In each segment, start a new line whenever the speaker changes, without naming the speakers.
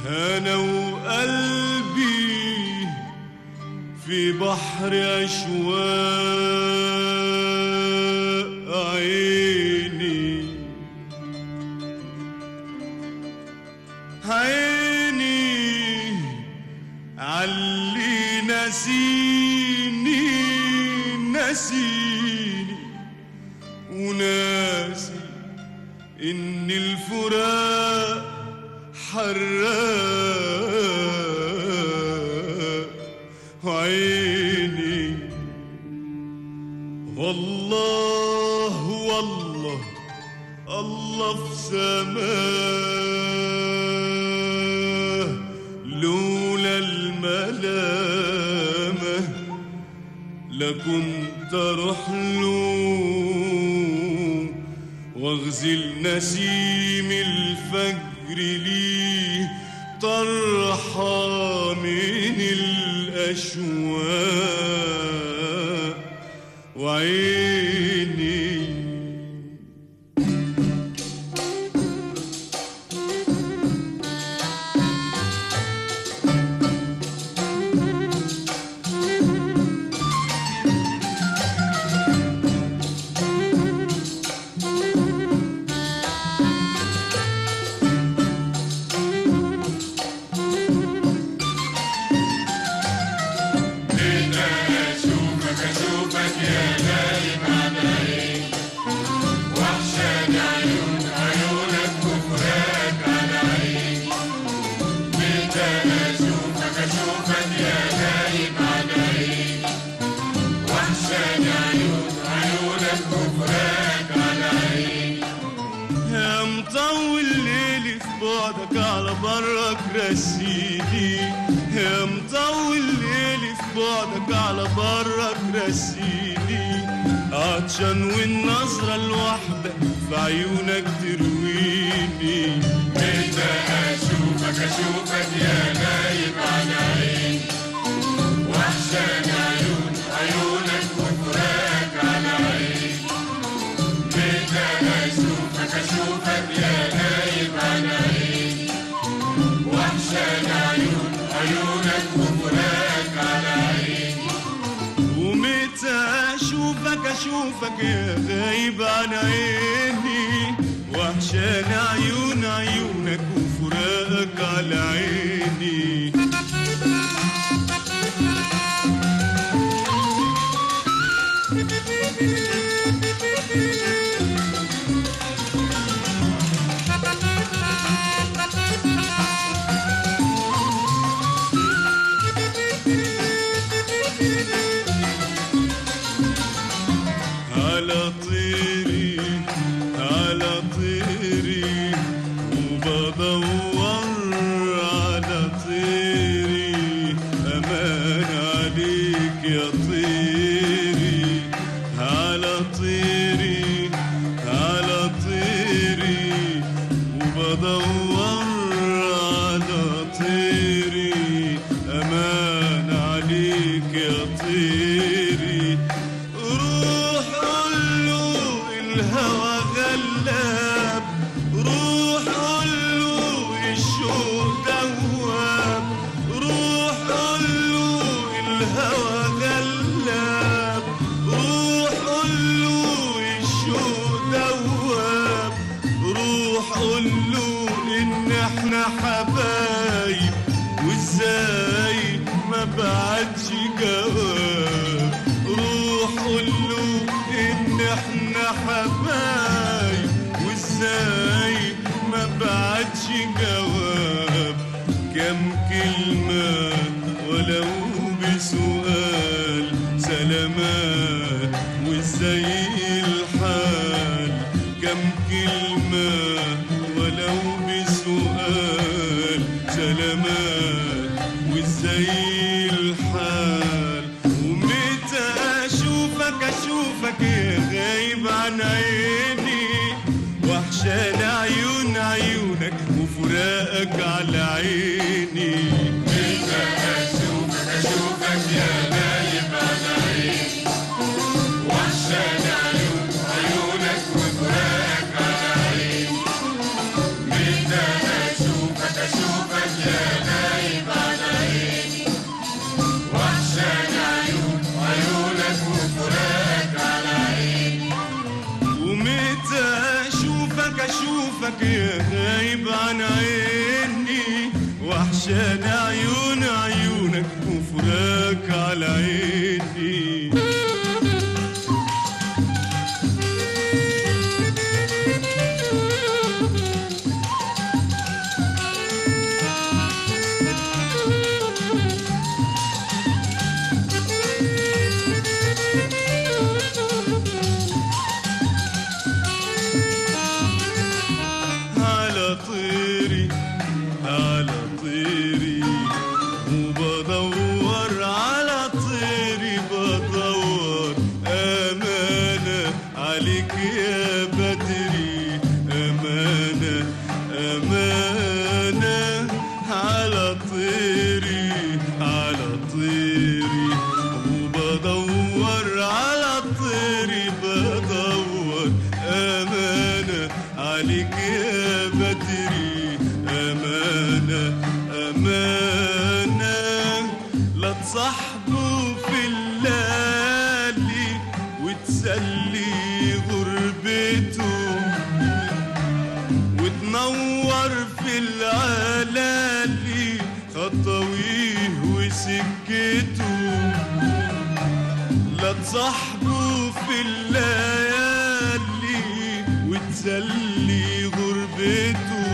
أنا وقلبي في بحر أشواق عيني عيني علي نسيني نسيني وناسي إن الفراق حراق عيني والله والله الله في سماه لولا الملامة لكنت أروح له واغزل نسيم الفجر ليه طرحة من الأشواق وعيني على برك رسيلي يا مطول ليلي في بعدك على برك رسيلي عطشان والنظرة الواحدة في عيونك ترويني
متى أشوفك أشوفك يا غايب عن عيني وحشان عيونك وفراق على عيني متى أشوفك أشوفك يا غايب عن عيني وحشان عيونك وفراق على عيني
ومتى أشوفك أشوفك يا غايب عن عيني وحشان عيونك وفراقك على عيني على طيري وبدور على طيري أمان عليك يا طيري على طيري وبدور على طيري أمان عليك يا طيري روح قوله الهوى غلاب روح قوله الشوق دواب روح قوله الهوى غلاب روح قوله الشوق دواب روح قوله إن احنا حبايب وازاي ما بعدش جواب روح قوله إن احنا حبايب وازاي ما بعدش جواب كم كلمة ولو بسؤال سلامات وازاي الحال كم كلمة ولو بسؤال سلامات وازاي الحال ومتى أشوفك يا غايب عن عيني وحشان عيونك وفراقك على عيني
متى أشوفك يا غايب عن عيني وحشان عيونك وفراقك على عيني متى أشوفك يا غايب عن عيني وحشاني عيونك وفراقك على عيني
ومتى اشوفك يا غايب عن عيني وحشاني عيونك وفراقك على عيني على طيري وبدور على طيري بدور أمانة عليك يا بدري أمانة على طيري وبدور على طيري بدور أمانة عليك يا بدري أمانة لا تصاحبوا في الليالي وتسلي غربته وتنور في العلالي خطويه وسكته لا تصاحبوا في الليالي وتسلي غربته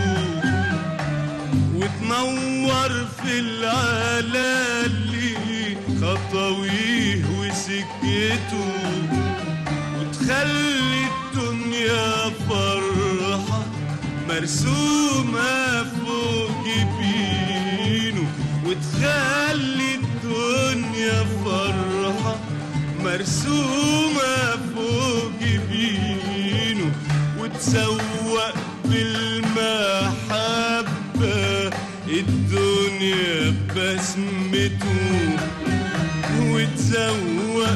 وتنور في العلالي خطويه وسكته وتخلي الدنيا فرحة مرسومة فوق جبينه وتخلي الدنيا فرحة مرسومة فوق جبينه وتسوق بالمحبة الدنيا بسمته وتزوق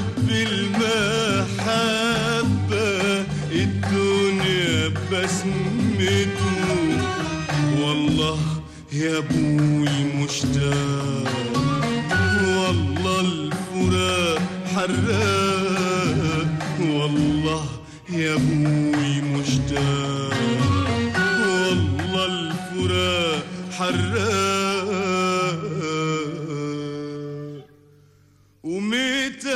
بالمحبة الدنيا بسمته والله يا ابوي مشتاق والله الفراق حراق والله يا ابوي مشتاق والله الفراق حراق ومتى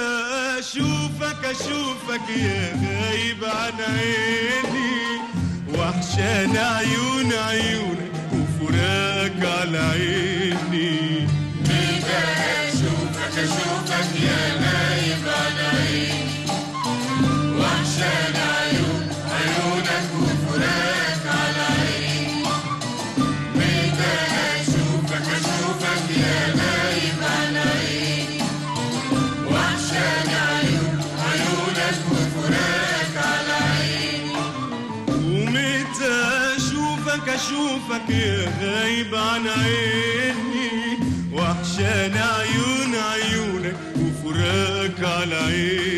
اشوفك يا غايب عن عيني وحشاني عيونك وفراقك على عيني
متى اشوفك يا غايب عن عيني وحشاني عيونك وفراقك على عيني متى اشوفك يا غايب عن عيني وحشاني عيونك وفراقك على عيني
ومتى اشوفك يا غايب عن عيني وحشاني عيونك وفراقك على عيني